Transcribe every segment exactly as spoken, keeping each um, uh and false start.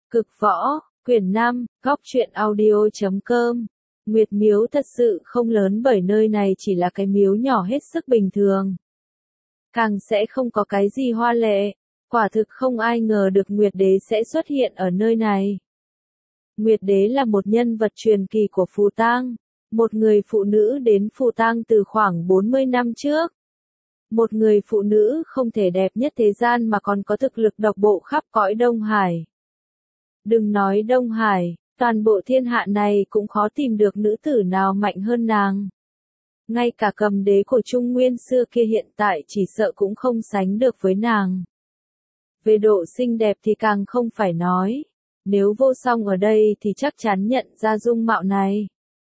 Cực võ, quyển năm, góc truyện audio chấm com. Nguyệt miếu thật sự không lớn bởi nơi này chỉ là cái miếu nhỏ hết sức bình thường. Càng sẽ không có cái gì hoa lệ. Quả thực không ai ngờ được Nguyệt đế sẽ xuất hiện ở nơi này. Nguyệt đế là một nhân vật truyền kỳ của Phù Tang, một người phụ nữ đến Phù Tang từ khoảng bốn mươi năm trước. Một người phụ nữ không thể đẹp nhất thế gian mà còn có thực lực độc bộ khắp cõi Đông Hải. Đừng nói Đông Hải, toàn bộ thiên hạ này cũng khó tìm được nữ tử nào mạnh hơn nàng. Ngay cả cầm đế của Trung Nguyên xưa kia hiện tại chỉ sợ cũng không sánh được với nàng. Về độ xinh đẹp thì càng không phải nói. Nếu Vô Song ở đây thì chắc chắn nhận ra dung mạo này.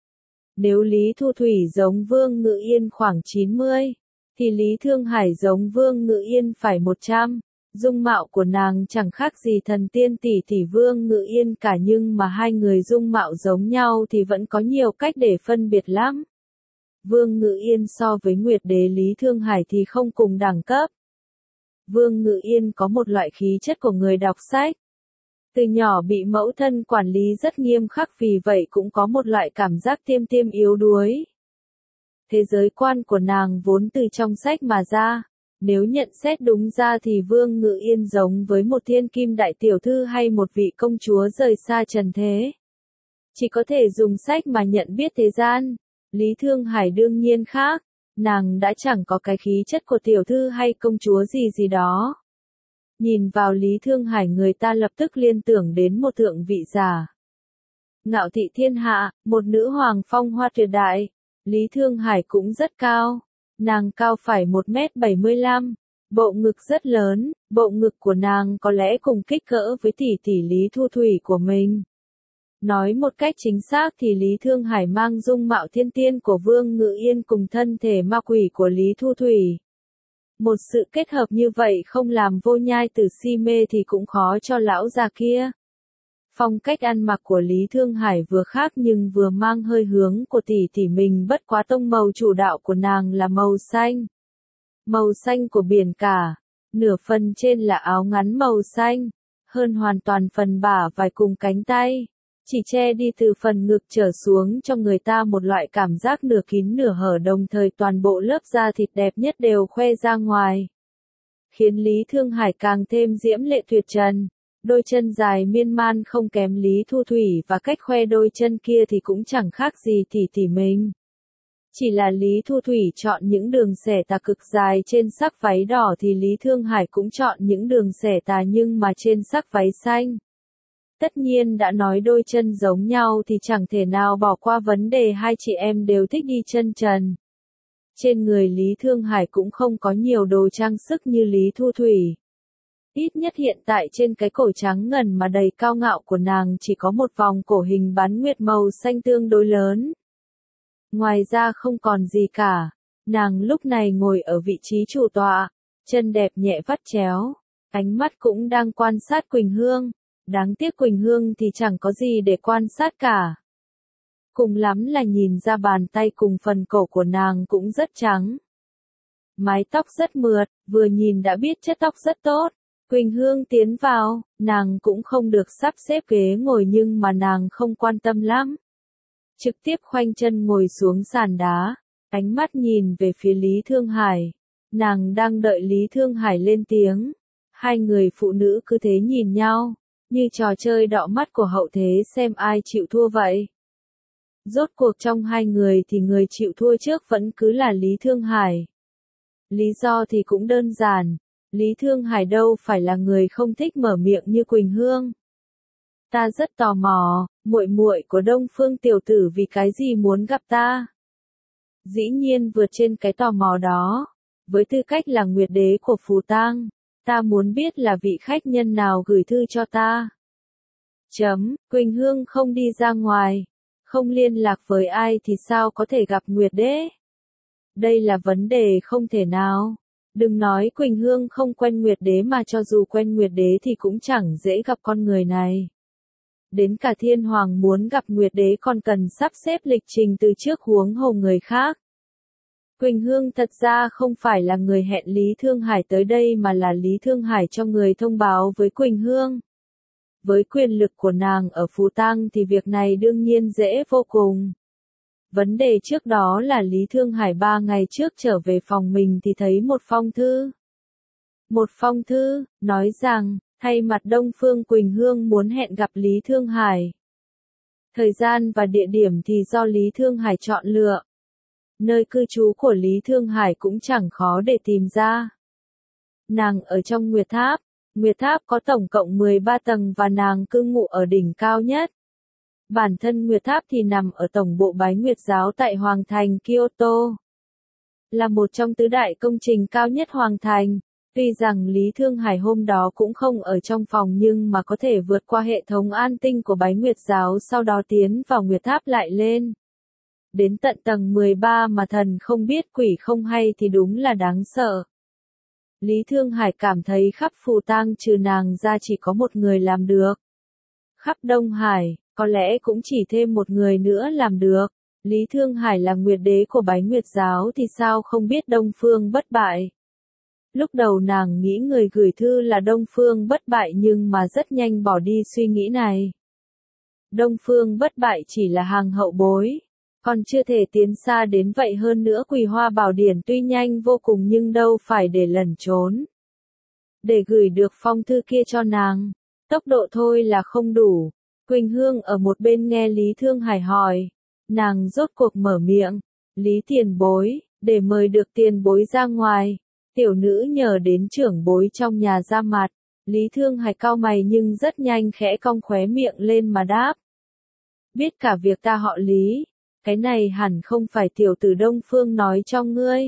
Nếu Lý Thu Thủy giống Vương Ngự Yên khoảng chín mươi, thì Lý Thương Hải giống Vương Ngự Yên phải một trăm. Dung mạo của nàng chẳng khác gì thần tiên tỷ tỷ Vương Ngự Yên cả, nhưng mà hai người dung mạo giống nhau thì vẫn có nhiều cách để phân biệt lắm. Vương Ngự Yên so với Nguyệt đế Lý Thương Hải thì không cùng đẳng cấp. Vương Ngự Yên có một loại khí chất của người đọc sách. Từ nhỏ bị mẫu thân quản lý rất nghiêm khắc, vì vậy cũng có một loại cảm giác tiêm tiêm yếu đuối. Thế giới quan của nàng vốn từ trong sách mà ra. Nếu nhận xét đúng ra thì Vương Ngự Yên giống với một thiên kim đại tiểu thư hay một vị công chúa rời xa trần thế. Chỉ có thể dùng sách mà nhận biết thế gian. Lý Thương Hải đương nhiên khác. Nàng đã chẳng có cái khí chất của tiểu thư hay công chúa gì gì đó. Nhìn vào Lý Thương Hải, người ta lập tức liên tưởng đến một thượng vị giả. Ngạo thị thiên hạ, một nữ hoàng phong hoa tuyệt đại. Lý Thương Hải cũng rất cao. Nàng cao phải một mét bảy mươi lăm, bộ ngực rất lớn, bộ ngực của nàng có lẽ cùng kích cỡ với tỷ tỷ Lý Thu Thủy của mình. Nói một cách chính xác thì Lý Thương Hải mang dung mạo thiên tiên của Vương Ngự Yên cùng thân thể ma quỷ của Lý Thu Thủy. Một sự kết hợp như vậy không làm Vô Nhai Tử si mê thì cũng khó cho lão già kia. Phong cách ăn mặc của Lý Thương Hải vừa khác nhưng vừa mang hơi hướng của tỷ tỷ mình, bất quá tông màu chủ đạo của nàng là màu xanh. Màu xanh của biển cả, nửa phần trên là áo ngắn màu xanh, hơn hoàn toàn phần bả vai cùng cánh tay, chỉ che đi từ phần ngực trở xuống cho người ta một loại cảm giác nửa kín nửa hở, đồng thời toàn bộ lớp da thịt đẹp nhất đều khoe ra ngoài. Khiến Lý Thương Hải càng thêm diễm lệ tuyệt trần. Đôi chân dài miên man không kém Lý Thu Thủy, và cách khoe đôi chân kia thì cũng chẳng khác gì tỷ tỷ mình. Chỉ là Lý Thu Thủy chọn những đường xẻ tà cực dài trên sắc váy đỏ thì Lý Thương Hải cũng chọn những đường xẻ tà nhưng mà trên sắc váy xanh. Tất nhiên đã nói đôi chân giống nhau thì chẳng thể nào bỏ qua vấn đề hai chị em đều thích đi chân trần. Trên người Lý Thương Hải cũng không có nhiều đồ trang sức như Lý Thu Thủy. Ít nhất hiện tại trên cái cổ trắng ngần mà đầy cao ngạo của nàng chỉ có một vòng cổ hình bán nguyệt màu xanh tương đối lớn. Ngoài ra không còn gì cả. Nàng lúc này ngồi ở vị trí chủ tọa, chân đẹp nhẹ vắt chéo, ánh mắt cũng đang quan sát Quỳnh Hương. Đáng tiếc Quỳnh Hương thì chẳng có gì để quan sát cả. Cùng lắm là nhìn ra bàn tay cùng phần cổ của nàng cũng rất trắng. Mái tóc rất mượt, vừa nhìn đã biết chất tóc rất tốt. Quỳnh Hương tiến vào, nàng cũng không được sắp xếp ghế ngồi nhưng mà nàng không quan tâm lắm. Trực tiếp khoanh chân ngồi xuống sàn đá, ánh mắt nhìn về phía Lý Thương Hải. Nàng đang đợi Lý Thương Hải lên tiếng. Hai người phụ nữ cứ thế nhìn nhau, như trò chơi đọ mắt của hậu thế xem ai chịu thua vậy. Rốt cuộc trong hai người thì người chịu thua trước vẫn cứ là Lý Thương Hải. Lý do thì cũng đơn giản. Lý Thương Hải đâu phải là người không thích mở miệng như Quỳnh Hương. Ta rất tò mò, muội muội của Đông Phương tiểu tử vì cái gì muốn gặp ta? Dĩ nhiên vượt trên cái tò mò đó, với tư cách là Nguyệt đế của Phù Tang, ta muốn biết là vị khách nhân nào gửi thư cho ta. Chấm, Quỳnh Hương không đi ra ngoài, không liên lạc với ai thì sao có thể gặp Nguyệt đế? Đây là vấn đề không thể nào. Đừng nói Quỳnh Hương không quen Nguyệt đế mà cho dù quen Nguyệt đế thì cũng chẳng dễ gặp con người này. Đến cả Thiên Hoàng muốn gặp Nguyệt đế còn cần sắp xếp lịch trình từ trước, huống hồ người khác. Quỳnh Hương thật ra không phải là người hẹn Lý Thương Hải tới đây mà là Lý Thương Hải cho người thông báo với Quỳnh Hương. Với quyền lực của nàng ở Phú Tang thì việc này đương nhiên dễ vô cùng. Vấn đề trước đó là Lý Thương Hải ba ngày trước trở về phòng mình thì thấy một phong thư. Một phong thư, nói rằng, thay mặt Đông Phương Quỳnh Hương muốn hẹn gặp Lý Thương Hải. Thời gian và địa điểm thì do Lý Thương Hải chọn lựa. Nơi cư trú của Lý Thương Hải cũng chẳng khó để tìm ra. Nàng ở trong Nguyệt Tháp. Nguyệt Tháp có tổng cộng mười ba tầng và nàng cư ngụ ở đỉnh cao nhất. Bản thân Nguyệt Tháp thì nằm ở tổng bộ Bái Nguyệt giáo tại Hoàng thành Kyoto. Là một trong tứ đại công trình cao nhất Hoàng thành. Tuy rằng Lý Thương Hải hôm đó cũng không ở trong phòng nhưng mà có thể vượt qua hệ thống an tinh của Bái Nguyệt giáo sau đó tiến vào Nguyệt Tháp lại lên. Đến tận tầng mười ba mà thần không biết quỷ không hay thì đúng là đáng sợ. Lý Thương Hải cảm thấy khắp Phù Tang trừ nàng ra chỉ có một người làm được. Khắp Đông Hải, có lẽ cũng chỉ thêm một người nữa làm được. Lý Thương Hải là Nguyệt đế của Bái Nguyệt giáo thì sao không biết Đông Phương Bất Bại. Lúc đầu nàng nghĩ người gửi thư là Đông Phương Bất Bại nhưng mà rất nhanh bỏ đi suy nghĩ này. Đông Phương Bất Bại chỉ là hàng hậu bối, còn chưa thể tiến xa đến vậy. Hơn nữa Quỳ Hoa Bảo Điển tuy nhanh vô cùng nhưng đâu phải để lẩn trốn. Để gửi được phong thư kia cho nàng, tốc độ thôi là không đủ. Quỳnh Hương ở một bên nghe Lý Thương Hải hỏi, nàng rốt cuộc mở miệng, Lý tiền bối, để mời được tiền bối ra ngoài. Tiểu nữ nhờ đến trưởng bối trong nhà ra mặt. Lý Thương Hải cau mày nhưng rất nhanh khẽ cong khóe miệng lên mà đáp. Biết cả việc ta họ Lý, cái này hẳn không phải tiểu tử Đông Phương nói cho ngươi.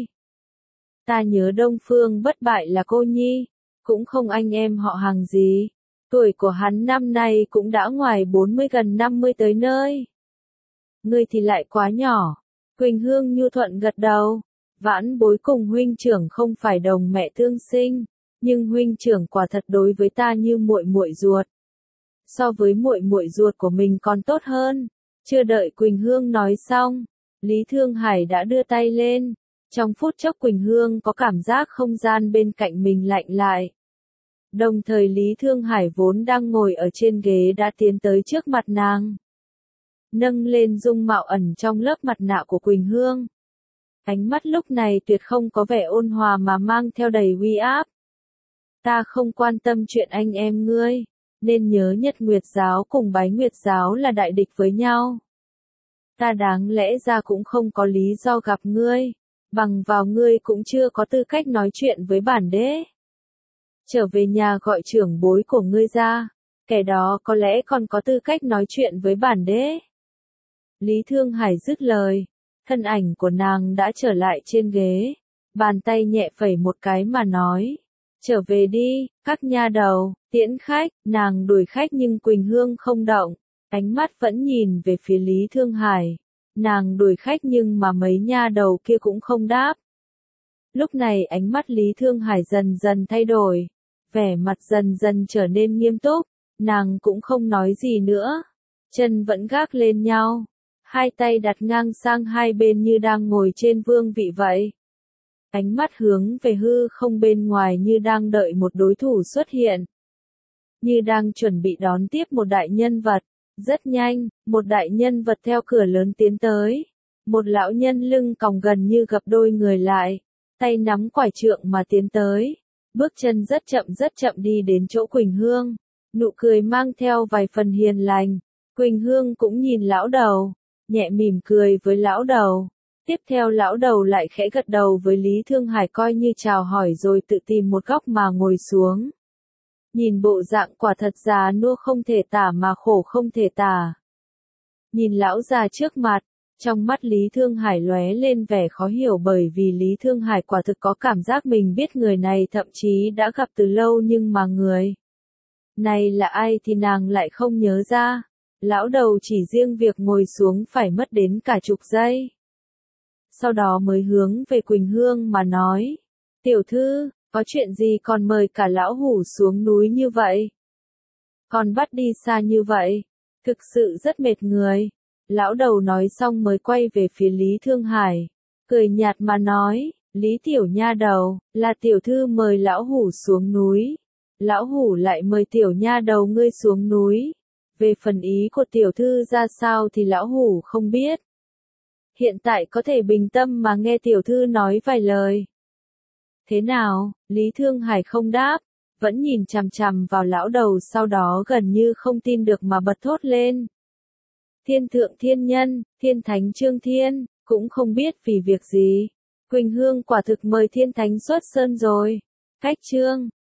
Ta nhớ Đông Phương Bất Bại là cô nhi, cũng không anh em họ hàng gì. Tuổi của hắn năm nay cũng đã ngoài bốn mươi gần năm mươi tới nơi. Ngươi thì lại quá nhỏ. Quỳnh Hương nhu thuận gật đầu. Vãn bối cùng huynh trưởng không phải đồng mẹ tương sinh, nhưng huynh trưởng quả thật đối với ta như muội muội ruột. So với muội muội ruột của mình còn tốt hơn. Chưa đợi Quỳnh Hương nói xong, Lý Thương Hải đã đưa tay lên. Trong phút chốc Quỳnh Hương có cảm giác không gian bên cạnh mình lạnh lại. Đồng thời Lý Thương Hải vốn đang ngồi ở trên ghế đã tiến tới trước mặt nàng. Nâng lên dung mạo ẩn trong lớp mặt nạ của Quỳnh Hương. Ánh mắt lúc này tuyệt không có vẻ ôn hòa mà mang theo đầy uy áp. Ta không quan tâm chuyện anh em ngươi, nên nhớ Nhật Nguyệt giáo cùng Bái Nguyệt giáo là đại địch với nhau. Ta đáng lẽ ra cũng không có lý do gặp ngươi, bằng vào ngươi cũng chưa có tư cách nói chuyện với bản đế. Trở về nhà gọi trưởng bối của ngươi ra, kẻ đó có lẽ còn có tư cách nói chuyện với bản đế. Lý Thương Hải dứt lời. Thân ảnh của nàng đã trở lại trên ghế, bàn tay nhẹ phẩy một cái mà nói, trở về đi, các nha đầu, tiễn khách. Nàng đuổi khách nhưng Quỳnh Hương không động, ánh mắt vẫn nhìn về phía Lý Thương Hải. Nàng đuổi khách nhưng mà mấy nha đầu kia cũng không đáp. Lúc này ánh mắt Lý Thương Hải dần dần thay đổi, vẻ mặt dần dần trở nên nghiêm túc, nàng cũng không nói gì nữa, chân vẫn gác lên nhau. Hai tay đặt ngang sang hai bên như đang ngồi trên vương vị vậy. Ánh mắt hướng về hư không bên ngoài như đang đợi một đối thủ xuất hiện. Như đang chuẩn bị đón tiếp một đại nhân vật. Rất nhanh, một đại nhân vật theo cửa lớn tiến tới. Một lão nhân lưng còng gần như gập đôi người lại. Tay nắm quải trượng mà tiến tới. Bước chân rất chậm rất chậm đi đến chỗ Quỳnh Hương. Nụ cười mang theo vài phần hiền lành. Quỳnh Hương cũng nhìn lão đầu. Nhẹ mỉm cười với lão đầu. Tiếp theo lão đầu lại khẽ gật đầu với Lý Thương Hải coi như chào hỏi rồi tự tìm một góc mà ngồi xuống. Nhìn bộ dạng quả thật già nua không thể tả mà khổ không thể tả. Nhìn lão già trước mặt, trong mắt Lý Thương Hải lóe lên vẻ khó hiểu bởi vì Lý Thương Hải quả thực có cảm giác mình biết người này thậm chí đã gặp từ lâu nhưng mà người này là ai thì nàng lại không nhớ ra. Lão đầu chỉ riêng việc ngồi xuống phải mất đến cả chục giây. Sau đó mới hướng về Quỳnh Hương mà nói. Tiểu thư, có chuyện gì còn mời cả lão hủ xuống núi như vậy? Còn bắt đi xa như vậy? Thực sự rất mệt người. Lão đầu nói xong mới quay về phía Lý Thương Hải. Cười nhạt mà nói, Lý tiểu nha đầu, là tiểu thư mời lão hủ xuống núi. lão hủ lại mời tiểu nha đầu ngươi xuống núi. Về phần ý của tiểu thư ra sao thì lão hủ không biết. Hiện tại có thể bình tâm mà nghe tiểu thư nói vài lời. Thế nào, Lý Thương Hải không đáp, vẫn nhìn chằm chằm vào lão đầu, sau đó gần như không tin được mà bật thốt lên. Thiên thượng thiên nhân, thiên thánh Trương Thiên, cũng không biết vì việc gì. Quỳnh Hương quả thực mời thiên thánh xuất sơn rồi. Cách Trương